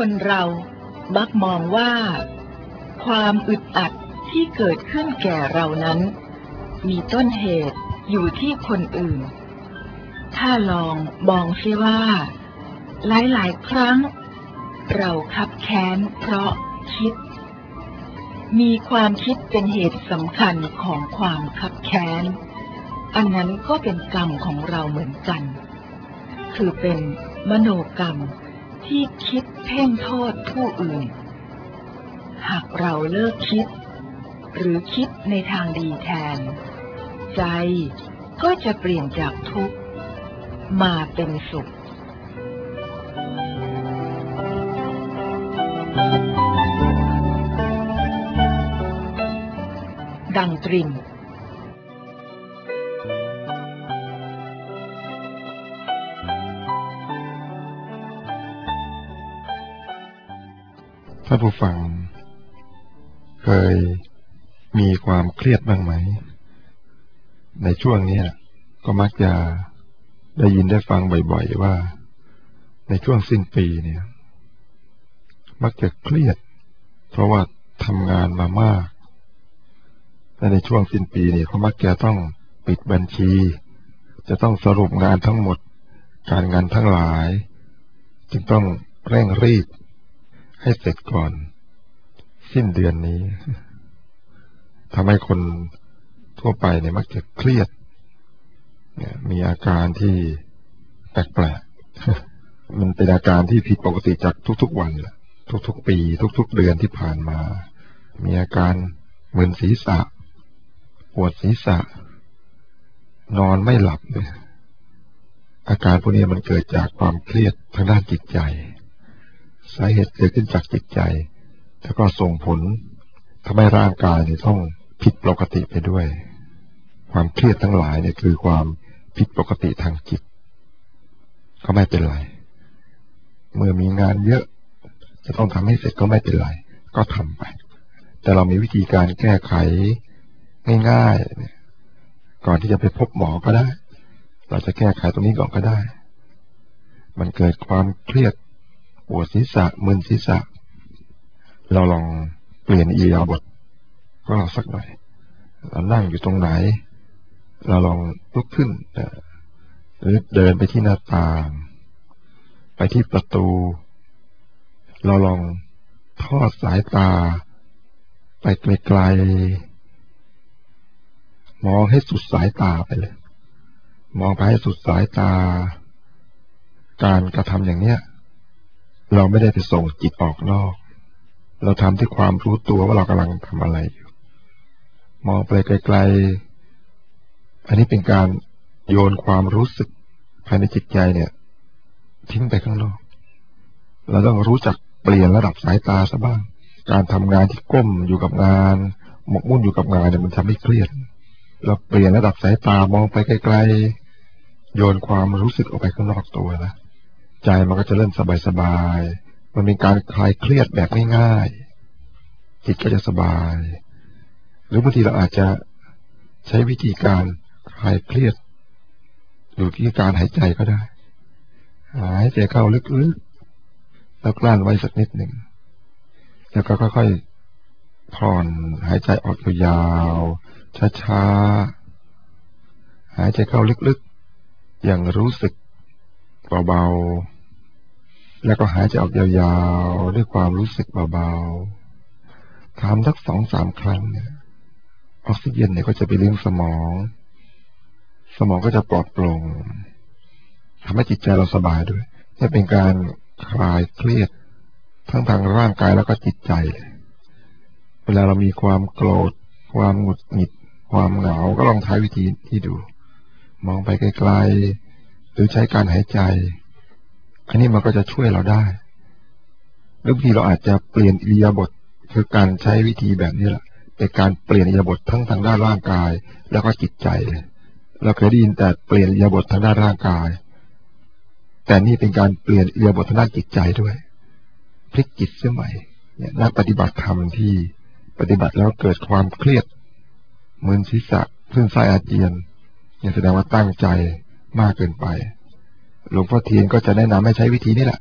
คนเรามักมองว่าความอึดอัดที่เกิดขึ้นแก่เรานั้นมีต้นเหตุอยู่ที่คนอื่นถ้าลองมองซิว่าหลายๆครั้งเราคับแค้นเพราะคิดมีความคิดเป็นเหตุสำคัญของความคับแค้นอันนั้นก็เป็นกรรมของเราเหมือนกันคือเป็นมโนกรรมที่คิดเพ่งโทษผู้อื่นหากเราเลิกคิดหรือคิดในทางดีแทนใจก็จะเปลี่ยนจากทุกข์มาเป็นสุขดังตรินท่านผู้ฟังเคยมีความเครียดบ้างไหมในช่วงนี้ก็มักจะได้ยินได้ฟังบ่อยๆว่าในช่วงสิ้นปีเนี่ยมักจะเครียดเพราะว่าทำงานมามากและในช่วงสิ้นปีนี่เขามักจะต้องปิดบัญชีจะต้องสรุปงานทั้งหมดการงานทั้งหลายจึงต้องเร่งรีบให้เสร็จก่อนสิ้นเดือนนี้ทำให้คนทั่วไปเนี่ยมักจะเครียดมีอาการที่แปลกๆมันเป็นอาการที่ผิดปกติจากทุกๆวันแหละทุกๆปีทุกๆเดือนที่ผ่านมามีอาการมึนศีรษะปวดศีรษะนอนไม่หลับเลยอาการพวกนี้มันเกิดจากความเครียดทางด้านจิตใจสาเหตุเกิดขึ้นจากจิตใจแล้วก็ส่งผลทำให้ร่างกายเนี่ยต้องผิดปกติไปด้วยความเครียดทั้งหลายเนี่ยคือความผิดปกติทางจิตก็ไม่เป็นไรเมื่อมีงานเยอะจะต้องทำให้เสร็จก็ไม่เป็นไรก็ทำไปแต่เรามีวิธีการแก้ไขง่ายๆก่อนที่จะไปพบหมอก็ได้เราจะแก้ไขตรงนี้ก่อนก็ได้มันเกิดความเครียดปวดศีรษะมึนศีรษะเราลองเปลี่ยนอิริยาบถก็สักหน่อยเรานั่งอยู่ตรงไหนเราลองลุกขึ้นหรือเดินไปที่หน้าต่างไปที่ประตูเราลองทอดสายตาไปไกลๆมองให้สุดสายตาไปเลยมองไปให้สุดสายตาการกระทำอย่างเนี้ยเราไม่ได้ไปส่งจิตออกนอกเราทำที่ความรู้ตัวว่าเรากำลังทำอะไรอยู่มองไปไกลๆอันนี้เป็นการโยนความรู้สึกภายในจิตใจเนี่ยทิ้งไปข้างนอกเราต้องรู้จักเปลี่ยนระดับสายตาซะบ้างการทำงานที่ก้มอยู่กับงานหมกมุ่นอยู่กับงานเนี่ยมันทำให้เครียดเราเปลี่ยนระดับสายตามองไปไกลๆโยนความรู้สึกออกไปข้างนอกตัวนะใจมันก็จะเริ่มสบายๆมันเป็นการคลายเครียดแบบง่ายๆจิตก็จะสบายหรือบางทีเราอาจจะใช้วิธีการคลายเครียดดูที่การหายใจก็ได้หายใจเข้าลึกๆแล้วกลั้นไว้สักนิดหนึ่งแล้วก็ค่อยๆผ่อนหายใจออกยาวๆช้าๆหายใจเข้าลึกๆอย่างรู้สึกเบาๆแล้วก็หายใจออกยาวๆด้วยความรู้สึกเบาๆทำสัก 2-3 ครั้งเนี่ยออกซิเจนเนี่ยก็จะไปเลี้ยงสมองก็จะปลอดโปร่งทำให้จิตใจเราสบายด้วยนี่เป็นการคลายเครียดทั้งทางร่างกายแล้วก็จิตใจเลยเวลาเรามีความโกรธความหงุดหงิดความเหงาก็ลองใช้วิธีที่ดูมองไปไกลๆหรือใช้การหายใจอันนี้มันก็จะช่วยเราได้หรือบางทีเราอาจจะเปลี่ยนอิริยาบถคือการใช้วิธีแบบนี้แหละเป็นการเปลี่ยนอิริยาบถทั้งทางด้านร่างกายแล้วก็จิตใจเราเคยได้ยินแต่เปลี่ยนอิริยาบถทางด้านร่างกายแต่นี่เป็นการเปลี่ยนอิริยาบถทางด้านจิตใจด้วยพลิกจิตเสียใหม่เนี่ยนักปฏิบัติธรรมที่ปฏิบัติแล้วเกิดความเครียดมึนศีรษะคลื่นไส้อาเจียนเนี่ยแสดงว่าตั้งใจมากเกินไปหลวงพ่อเทียนก็จะแนะนำให้ใช้วิธีนี้แหละ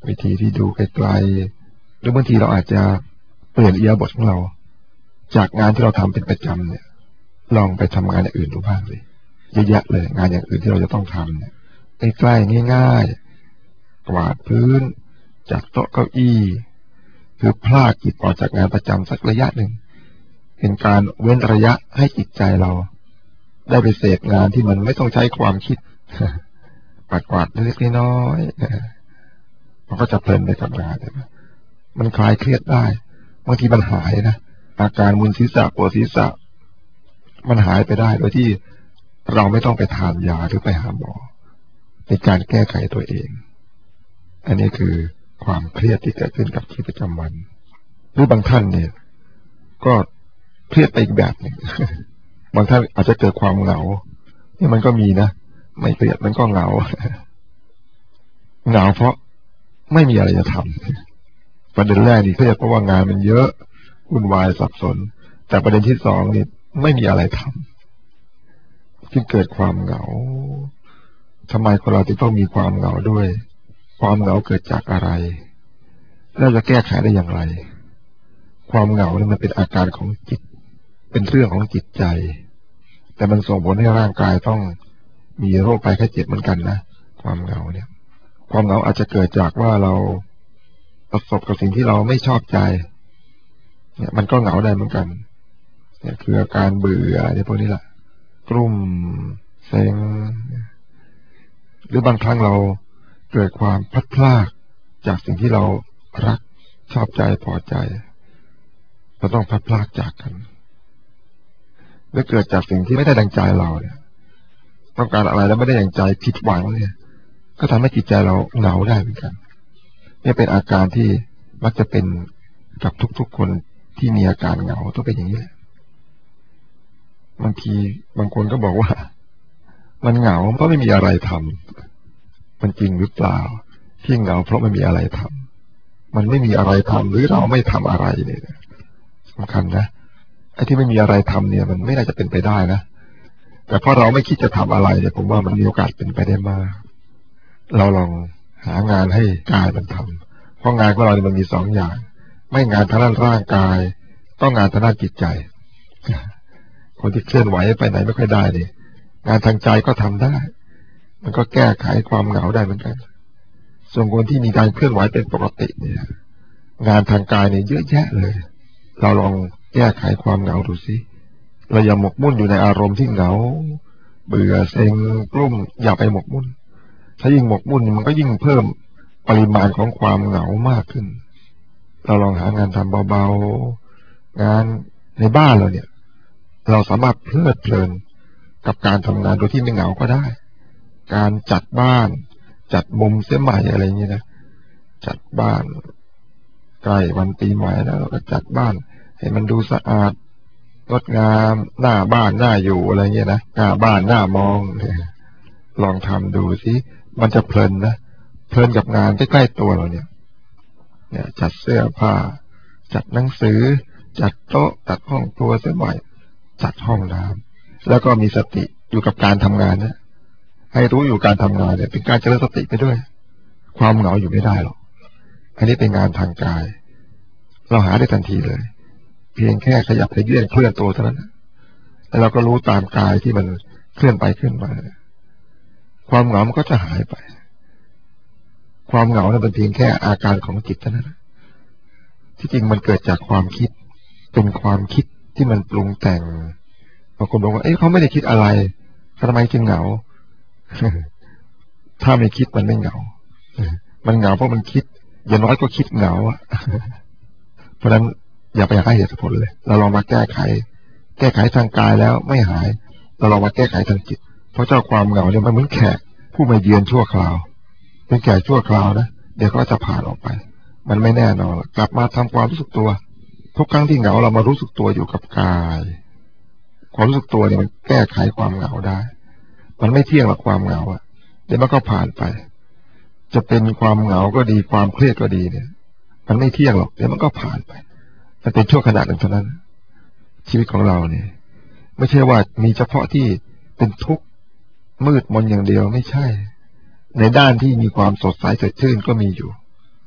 วิธีที่ดูไกลๆหรือบางทีเราอาจจะเปลี่ยนอิริยาบถของเราจากงานที่เราทำเป็นประจำเนี่ยลองไปทำงานอย่างอื่นดูบ้างสิเยอะแยะเลยงานอย่างอื่นที่เราจะต้องทำเนี่ยใกล้ๆง่ายๆกวาดพื้นจัดโต๊ะเก้าอี้คือพลากจิตออกจากงานประจำสักระยะหนึ่งเป็นการเว้นระยะให้จิตใจเราได้ไปเสพงานที่มันไม่ต้องใช้ความคิดปัดกวาดเล็กๆน้อยๆมันก็จะเพลินไปกับงานมันคลายเครียดได้บางทีมันหายนะอาการมึนศีรษะปวดศีรษะมันหายไปได้โดยที่เราไม่ต้องไปทานยาหรือไปหาหมอในการแก้ไขตัวเองอันนี้คือความเครียดที่เกิดขึ้นกับชีวิตประจำวันหรือบางท่านเนี่ยก็เครียดไปอีกแบบหนึ่ง บางท่านอาจจะเกิดความเหงานี่มันก็มีนะไม่เครียดมันก็เหงา เหงาเพราะไม่มีอะไรจะทำประเด็นแรกนี่เครียดเพราะว่างานมันเยอะวุ่นวายสับสนแต่ประเด็นที่สองนี่ไม่มีอะไรทำจึงเกิดความเหงาทำไมคนเราถึงต้องมีความเหงาด้วยความเหงาเกิดจากอะไรแล้วจะแก้ไขได้อย่างไรความเหงาเนี่ยมันเป็นอาการของจิตเป็นเรื่องของจิตใจแต่มันส่งผลให้ร่างกายต้องมีโรคภัยไข้เจ็บเหมือนกันนะความเหงาเนี่ยความเหงาอาจจะเกิดจากว่าเราประสบกับสิ่งที่เราไม่ชอบใจเนี่ยมันก็เหงาได้เหมือนกันเนี่ยคืออาการเบื่อในพวกนี้แหละกลุ่มเซ็งหรือบางครั้งเราเกิดความพลัดพรากจากสิ่งที่เรารักชอบใจพอใจเราต้องพลัดพรากจากกันหรือเกิดจากสิ่งที่ไม่ได้ดังใจเราเนี่ยต้องการอะไรแล้วไม่ได้ดังใจผิดหวังเนี่ยก็ทำให้จิตใจเราเหงาได้เหมือนกันนี่เป็นอาการที่มักจะเป็นกับทุกๆคนที่มีอาการเหงาต้องเป็นอย่างนี้แหละบางทีบางคนก็บอกว่ามันเหงาเพราะไม่มีอะไรทำมันจริงหรือเปล่าที่เหงาเพราะไม่มีอะไรทำมันไม่มีอะไรทำหรือเราไม่ทำอะไรเนี่ยสำคัญนะไอ้ที่ไม่มีอะไรทำเนี่ยมันไม่น่าจะเป็นไปได้นะแต่พอเราไม่คิดจะทำอะไรเนี่ยผมว่ามันมีโอกาสเป็นไปได้มากเราลองหางานให้กายมันทำเพราะงานของเราเนี่ยมันมีสองอย่างไม่งานทางด้านร่างกายต้องงานทางด้านจิตใจคนที่เคลื่อนไหวไปไหนไม่ค่อยได้เนี่ยงานทางใจก็ทำได้มันก็แก้ไขความเหงาได้เหมือนกันส่วนคนที่มีการเคลื่อนไหวเป็นปกติเนี่ยงานทางกายเนี่ยเยอะแยะเลยเราลองแก้ไขความเหงาดูสิเราอย่าหมกมุ่นอยู่ในอารมณ์ที่เหงาเบื่อเซ็งกลุ้มอย่าไปหมกมุ่นถ้ายิ่งหมกมุ่นมันก็ยิ่งเพิ่มปริมาณของความเหงามากขึ้นเราลองหางานทำเบาๆงานในบ้านเราเนี่ยเราสามารถเพลิดเพลินกับการทำงานโดยที่ไม่เหงาก็ได้การจัดบ้านจัดมุมเสียใหม่อะไรอย่างนี้นะจัดบ้านใกล้วันปีใหม่แล้วเราก็จัดบ้านให้มันดูสะอาดงดงามหน้าบ้านหน้าอยู่อะไรเงี้ยนะหน้าบ้านหน้ามองลองทำดูสิมันจะเพลินนะเพลินกับงานใกล้ๆตัวเราเนี่ยจัดเสื้อผ้าจัดหนังสือจัดโต๊ะจัดห้องครัวเสียใหม่จัดห้องน้ำแล้วก็มีสติอยู่กับการทำงานนะให้รู้อยู่การทำงานเนี่ยเป็นการเจริญสติไปด้วยความเหงาอยู่ไม่ได้หรอกอันนี้เป็นงานทางกายเราหาได้ทันทีเลยเพียงแค่ขยับขยื่นเคลื่อนตัวเท่านั้นแล้วเราก็รู้ตามกายที่มันเคลื่อนไปเคลื่อนมาความเหงามันก็จะหายไปความเหงาเนี่ยเป็นเพียงแค่อาการของจิตเท่านั้นที่จริงมันเกิดจากความคิดเป็นความคิดที่มันปรุงแต่งบางคนบอกว่าเขาไม่ได้คิดอะไรทำไมจึงเหงา ถ้าไม่คิดมันไม่เหงามันเหงาเพราะมันคิดอย่างน้อยก็คิดเหงาอ่ะ เพราะฉะนั้นอย่าไปหาเหตุผลเลยเราลองมาแก้ไขทางกายแล้วไม่หายเราลองมาแก้ไขทางจิตเพราะเจ้าความเหงาเนี่ยมันเหมือนแขกผู้มาเยือนชั่วคราวเป็นแขกชั่วคราวนะเดี๋ยวก็จะผ่านออกไปมันไม่แน่นอนกลับมาทำความรู้สึกตัวทุกครั้งที่เหงาเรามารู้สึกตัวอยู่กับกายความรู้สึกตัวเนี่ยมันแก้ไขความเหงาได้มันไม่เที่ยงหรอกความเหงาอ่ะเดี๋ยวมันก็ผ่านไปจะเป็นความเหงาก็ดีความเครียดก็ดีเนี่ยมันไม่เที่ยงหรอกเดี๋ยวมันก็ผ่านไปมันเป็นชั่วขณะหนึ่งเท่านั้นชีวิตของเราเนี่ยไม่ใช่ว่ามีเฉพาะที่เป็นทุกข์มืดมนอย่างเดียวไม่ใช่ในด้านที่มีความสดใสสดชื่นก็มีอยู่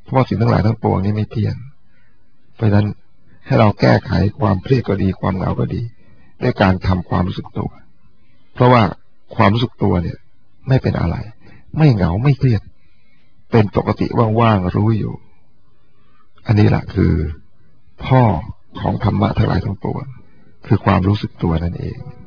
เพราะว่าสิ่งทั้งหลายทั้งปวงนี้ไม่เที่ยงเพราะฉะนั้นให้เราแก้ไขความเครียดก็ดีความเหงาก็ดีด้วยการทำความรู้สึกตัวเพราะว่าความรู้สึกตัวเนี่ยไม่เป็นอะไรไม่เหงาไม่เครียดเป็นปกติว่างๆรู้อยู่อันนี้แหละคือพ่อของธรรมะทั้งหลายทั้งปวงคือความรู้สึกตัวนั่นเอง